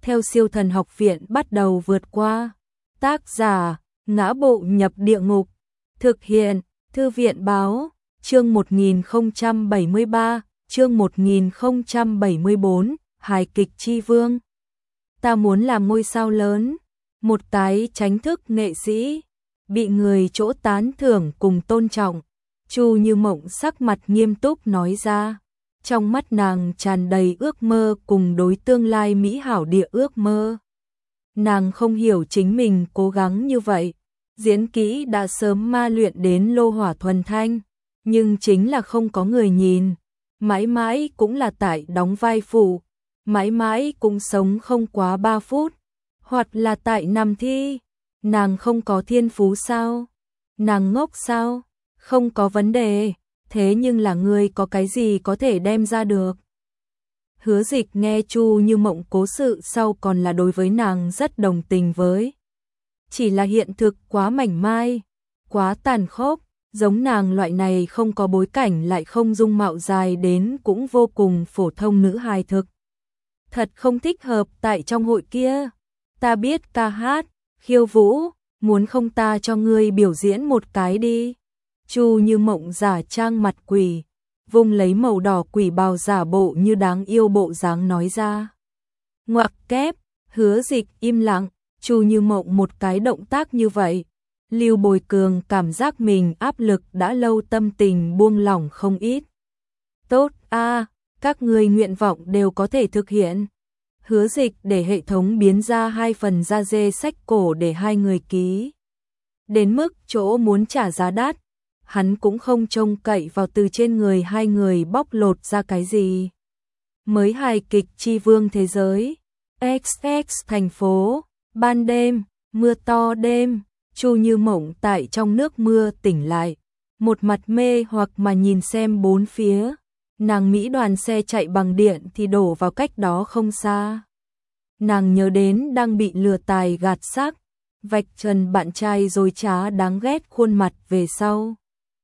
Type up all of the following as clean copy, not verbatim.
theo Siêu Thần Học Viện bắt đầu vượt qua. Tác giả: Ngã Bộ Nhập Địa Ngục. Thực hiện: Thư viện báo. Chương 1073, chương 1074, hài kịch chi vương. Ta muốn làm ngôi sao lớn, một cái tránh thức nghệ sĩ, bị người chỗ tán thưởng cùng tôn trọng. Chu Như Mộng sắc mặt nghiêm túc nói ra, trong mắt nàng tràn đầy ước mơ cùng đối tương lai mỹ hảo địa ước mơ. Nàng không hiểu chính mình cố gắng như vậy, diễn kỹ đã sớm ma luyện đến lô hỏa thuần thanh, nhưng chính là không có người nhìn, mãi mãi cũng là tại đóng vai phụ, mãi mãi cũng sống không quá 3 phút, hoặc là tại nằm thi. Nàng không có thiên phú sao? Nàng ngốc sao? Không có vấn đề, thế nhưng là ngươi có cái gì có thể đem ra được? Hứa Dịch nghe Chu Như Mộng cố sự sau còn là đối với nàng rất đồng tình với. Chỉ là hiện thực quá mảnh mai, quá tàn khốc, giống nàng loại này không có bối cảnh lại không dung mạo dài đến cũng vô cùng phổ thông nữ hài thực. Thật không thích hợp tại trong hội kia. Ta biết ca hát, khiêu vũ, muốn không ta cho ngươi biểu diễn một cái đi. Chu Như Mộng giả trang mặt quỷ, vung lấy màu đỏ quỷ bào giả bộ như đáng yêu bộ dáng nói ra. Ngoặc kép, Hứa Dịch im lặng. Chu Như Mộng một cái động tác như vậy, Lưu Bồi Cường cảm giác mình áp lực đã lâu tâm tình buông lỏng không ít. Tốt a, các ngươi nguyện vọng đều có thể thực hiện. Hứa Dịch để hệ thống biến ra 2 phần da dê sách cổ để 2 người ký. Đến mức chỗ muốn trả giá đắt, hắn cũng không trông cậy vào từ trên người 2 người bóc lột ra cái gì. Mới hài kịch chi vương thế giới, XX thành phố, ban đêm, mưa to đêm, Chu Như Mộng tại trong nước mưa tỉnh lại, một mặt mê hoặc mà nhìn xem bốn phía. Nàng Mỹ đoàn xe chạy bằng điện thì đổ vào cách đó không xa. Nàng nhớ đến đang bị lừa tài gạt xác, vạch trần bạn trai dối trá đáng ghét khuôn mặt về sau.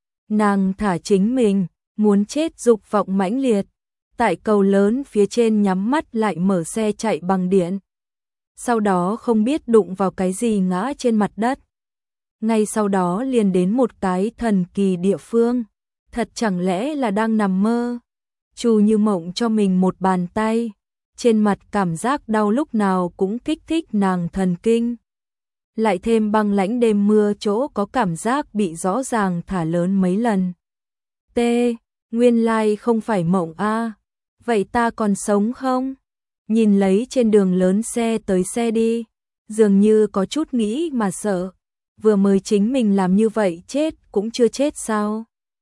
Nàng thả chính mình, muốn chết dục vọng mãnh liệt, tại cầu lớn phía trên nhắm mắt lại mở xe chạy bằng điện. Sau đó không biết đụng vào cái gì ngã trên mặt đất. Ngay sau đó liền đến một cái thần kỳ địa phương, thật chẳng lẽ là đang nằm mơ. Chu Như Mộng cho mình một bàn tay, trên mặt cảm giác đau lúc nào cũng kích thích nàng thần kinh. Lại thêm băng lãnh đêm mưa chỗ có cảm giác bị rõ ràng thả lớn mấy lần. T, nguyên lai không phải mộng a. Vậy ta còn sống không? Nhìn lấy trên đường lớn xe tới xe đi, dường như có chút nghĩ mà sợ. Vừa mới chính mình làm như vậy chết cũng chưa chết sao?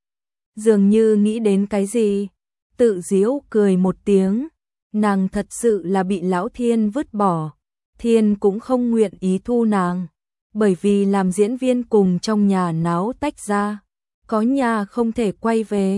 Dường như nghĩ đến cái gì, tự giễu cười một tiếng. Nàng thật sự là bị Lão Thiên vứt bỏ. Thiên cũng không nguyện ý thu nàng, bởi vì làm diễn viên cùng trong nhà náo tách ra, có nhà không thể quay về.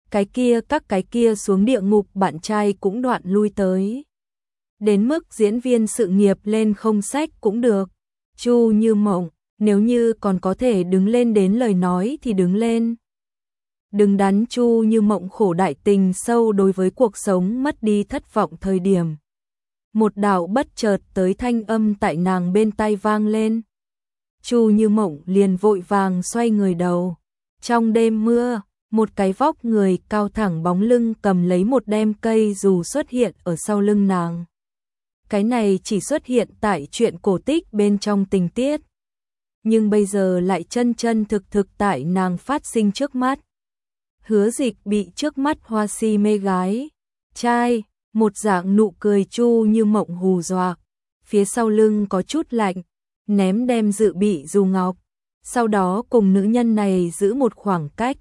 Các cái kia xuống địa ngục bạn trai cũng đoạn lui tới. Đến mức diễn viên sự nghiệp lên không sách cũng được. Chu Như Mộng, nếu như còn có thể đứng lên đến lời nói thì đứng lên. Đừng đắn. Chu Như Mộng khổ đại tình sâu đối với cuộc sống mất đi thất vọng thời điểm. Một đạo bất chợt tới thanh âm tại nàng bên tai vang lên. Chu Như Mộng liền vội vàng xoay người đầu. Trong đêm mưa, một cái vóc người cao thẳng bóng lưng cầm lấy một đem cây dù xuất hiện ở sau lưng nàng. Cái này chỉ xuất hiện tại truyện cổ tích bên trong tình tiết, nhưng bây giờ lại chân chân thực thực tại nàng phát sinh trước mắt. Hứa Dịch bị trước mắt hoa si mê gái trai, một dạng nụ cười Chu Như Mộng hù dọa, phía sau lưng có chút lạnh, ném đem dự bị dù ngọc, sau đó cùng nữ nhân này giữ một khoảng cách.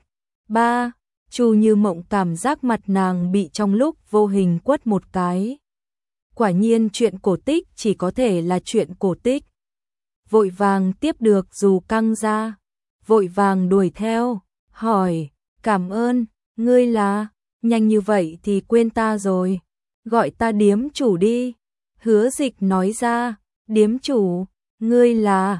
Chu Như Mộng cảm giác mặt nàng bị trong lúc vô hình quất một cái. Quả nhiên chuyện cổ tích chỉ có thể là chuyện cổ tích. Vội vàng tiếp được dù căng ra, vội vàng đuổi theo, hỏi, cảm ơn, ngươi là, nhanh như vậy thì quên ta rồi, gọi ta điếm chủ đi. Hứa Dịch nói ra, điếm chủ, ngươi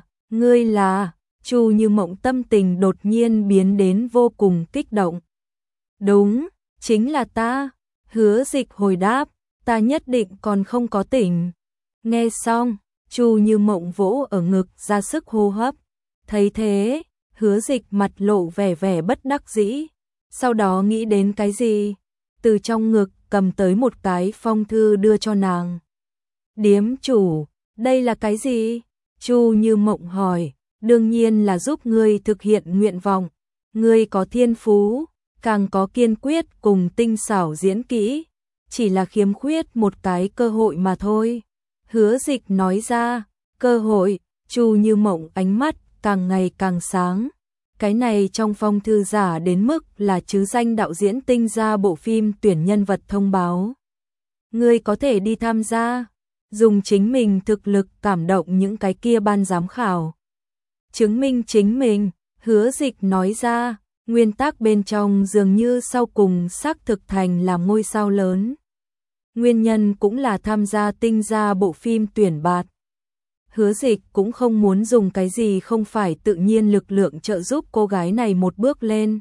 là, Chu Như Mộng tâm tình đột nhiên biến đến vô cùng kích động. Đúng, chính là ta. Hứa Dịch hồi đáp, ta nhất định còn không có tỉnh. Nghe xong, Chu Như Mộng vỗ ở ngực ra sức hô hấp. Thấy thế, Hứa Dịch mặt lộ vẻ vẻ bất đắc dĩ, sau đó nghĩ đến cái gì, từ trong ngực cầm tới một cái phong thư đưa cho nàng. Điếm chủ, đây là cái gì? Chu Như Mộng hỏi. Đương nhiên là giúp ngươi thực hiện nguyện vọng. Ngươi có thiên phú, càng có kiên quyết cùng tinh xảo diễn kỹ, chỉ là khiếm khuyết một cái cơ hội mà thôi. Hứa Dịch nói ra. Cơ hội? Chu Như Mộng ánh mắt càng ngày càng sáng. Cái này trong phong thư giả đến mức là chứ danh đạo diễn tinh ra bộ phim tuyển nhân vật thông báo. Ngươi có thể đi tham gia, dùng chính mình thực lực cảm động những cái kia ban giám khảo. Chứng minh chính mình, Hứa Dịch nói ra, nguyên tắc bên trong dường như sau cùng xác thực thành làm ngôi sao lớn. Nguyên nhân cũng là tham gia tinh ra bộ phim tuyển bạt. Hứa Dịch cũng không muốn dùng cái gì không phải tự nhiên lực lượng trợ giúp cô gái này một bước lên.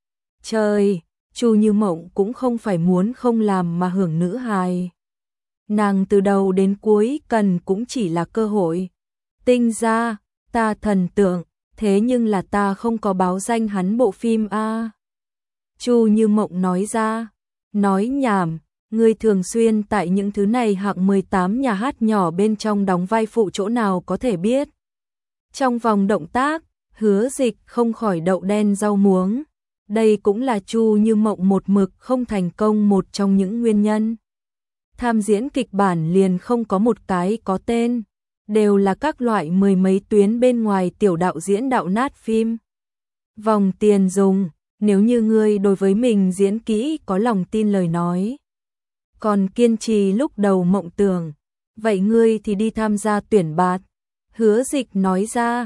Trời, Chu Như Mộng cũng không phải muốn không làm mà hưởng nữ hài. Nàng từ đầu đến cuối cần cũng chỉ là cơ hội. Tinh ra, ta thần tượng, thế nhưng là ta không có báo danh hắn bộ phim a. Chu Như Mộng nói ra. Nói nhảm, ngươi thường xuyên tại những thứ này hạng 18 nhà hát nhỏ bên trong đóng vai phụ chỗ nào có thể biết. Trong vòng động tác, Hứa Dịch không khỏi đậu đen rau muống. Đây cũng là Chu Như Mộng một mực không thành công một trong những nguyên nhân. Tham diễn kịch bản liền không có một cái có tên, đều là các loại mười mấy tuyến bên ngoài tiểu đạo diễn đạo nát phim. Vòng tiền dùng, nếu như ngươi đối với mình diễn kỹ có lòng tin lời nói, còn kiên trì lúc đầu mộng tưởng, vậy ngươi thì đi tham gia tuyển bạt. Hứa Dịch nói ra.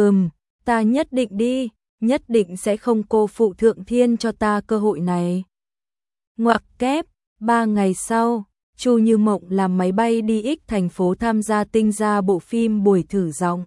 Ta nhất định đi, nhất định sẽ không cô phụ thượng thiên cho ta cơ hội này. Ngoặc kép, 3 ngày sau, Chu Như Mộng làm máy bay đi X thành phố tham gia tinh ra bộ phim buổi thử giọng.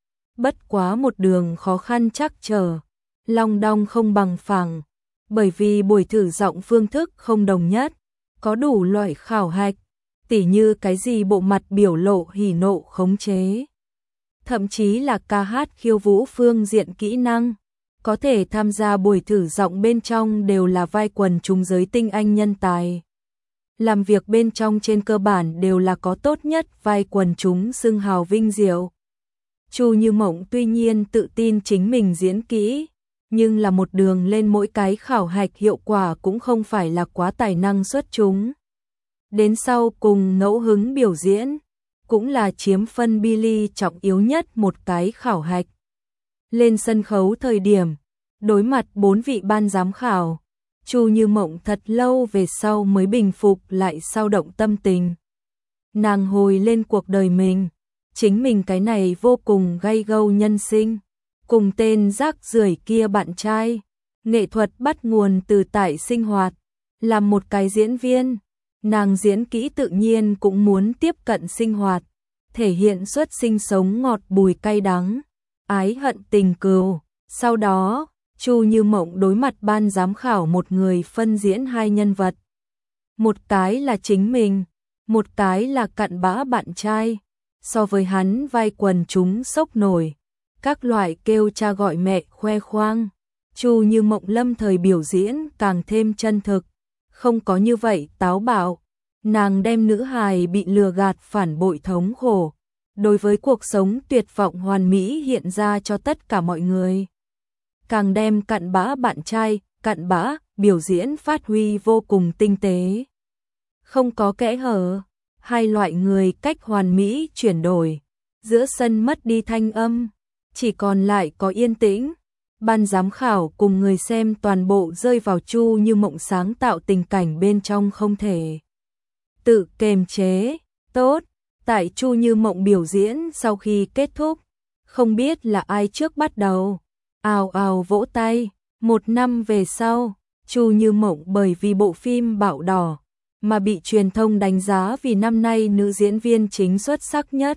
Bất quá một đường khó khăn trắc trở, long đong không bằng phẳng, bởi vì buổi thử giọng phương thức không đồng nhất, có đủ loại khảo hạch, tỉ như cái gì bộ mặt biểu lộ hỉ nộ khống chế, thậm chí là ca hát khiêu vũ phương diện kỹ năng. Có thể tham gia buổi thử giọng bên trong đều là vai quần chúng giới tinh anh nhân tài. Làm việc bên trong trên cơ bản đều là có tốt nhất vai quần chúng xưng hào vinh diệu. Chu Như Mộng tuy nhiên tự tin chính mình diễn kỹ, nhưng là một đường lên mỗi cái khảo hạch hiệu quả cũng không phải là quá tài năng xuất chúng. Đến sau cùng ngẫu hứng biểu diễn, cũng là chiếm phân Billy trọng yếu nhất một cái khảo hạch. Lên sân khấu thời điểm, đối mặt 4 vị ban giám khảo, Chu Như Mộng thật lâu về sau mới bình phục lại sao động tâm tình. Nàng hồi lên cuộc đời mình, chính mình cái này vô cùng gay gâu nhân sinh, cùng tên rác rưởi kia bạn trai, nghệ thuật bắt nguồn từ tại sinh hoạt, làm một cái diễn viên, nàng diễn kỹ tự nhiên cũng muốn tiếp cận sinh hoạt, thể hiện xuất sinh sống ngọt bùi cay đắng, ái hận tình cừu. Sau đó, Chu Như Mộng đối mặt ban giám khảo một người phân diễn 2 nhân vật. Một cái là chính mình, một cái là cặn bã bạn trai. So với hắn vai quần chúng sốc nổi, các loại kêu cha gọi mẹ khoe khoang, Chu Như Mộng lâm thời biểu diễn càng thêm chân thực, không có như vậy táo bạo. Nàng đem nữ hài bị lừa gạt phản bội thống khổ, đối với cuộc sống tuyệt vọng hoàn mỹ hiện ra cho tất cả mọi người. Càng đem cặn bã bạn trai, cặn bã, biểu diễn phát huy vô cùng tinh tế. Không có kẽ hở, hai loại người cách hoàn mỹ chuyển đổi, giữa sân mất đi thanh âm, chỉ còn lại có yên tĩnh. Ban giám khảo cùng người xem toàn bộ rơi vào Chu Như Mộng sáng tạo tình cảnh bên trong không thể tự kềm chế. Tốt, tại Chu Như Mộng biểu diễn sau khi kết thúc, không biết là ai trước bắt đầu, ào ào vỗ tay. 1 năm về sau, Chu Như Mộng bởi vì bộ phim Bạo Đỏ mà bị truyền thông đánh giá vì năm nay nữ diễn viên chính xuất sắc nhất.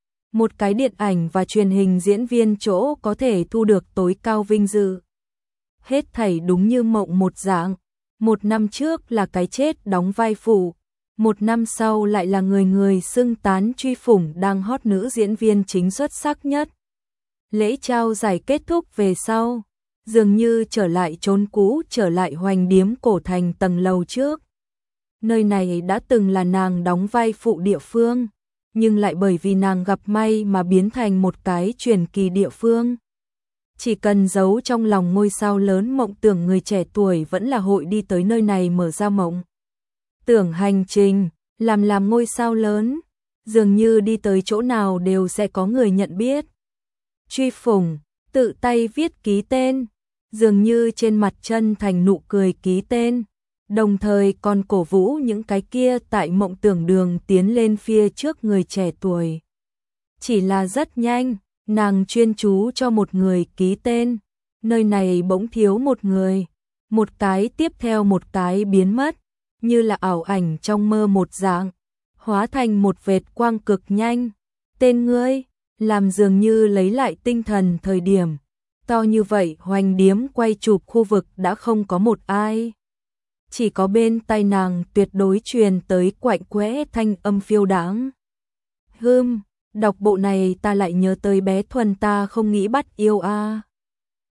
Một cái điện ảnh và truyền hình diễn viên chỗ có thể thu được tối cao vinh dự. Hết thảy đúng như mộng một dạng. 1 năm trước là cái chết đóng vai phụ, một năm sau lại là người người xưng tán truy phủng đang hot nữ diễn viên chính xuất sắc nhất. Lễ trao giải kết thúc về sau, dường như trở lại chốn cũ, trở lại Hoành Điếm cổ thành tầng lầu trước. Nơi này đã từng là nàng đóng vai phụ địa phương, nhưng lại bởi vì nàng gặp may mà biến thành một cái truyền kỳ địa phương. Chỉ cần giấu trong lòng ngôi sao lớn mộng tưởng người trẻ tuổi vẫn là hội đi tới nơi này mở ra mộng tưởng hành trình, làm ngôi sao lớn, dường như đi tới chỗ nào đều sẽ có người nhận biết. Truy phủng, tự tay viết ký tên, dường như trên mặt chân thành nụ cười ký tên, đồng thời còn cổ vũ những cái kia tại mộng tưởng đường tiến lên phía trước người trẻ tuổi. Chỉ là rất nhanh, nàng chuyên chú cho một người ký tên, nơi này bỗng thiếu một người, một cái tiếp theo một cái biến mất, như là ảo ảnh trong mơ một dạng, hóa thành một vệt quang cực nhanh. Tên ngươi, làm dường như lấy lại tinh thần thời điểm. To như vậy Hoành Điếm quay chụp khu vực đã không có một ai. Chỉ có bên tai nàng tuyệt đối truyền tới quạnh quẽ thanh âm phiêu đáng. Đọc bộ này ta lại nhớ tới bé Thuần ta không nghĩ bắt yêu a.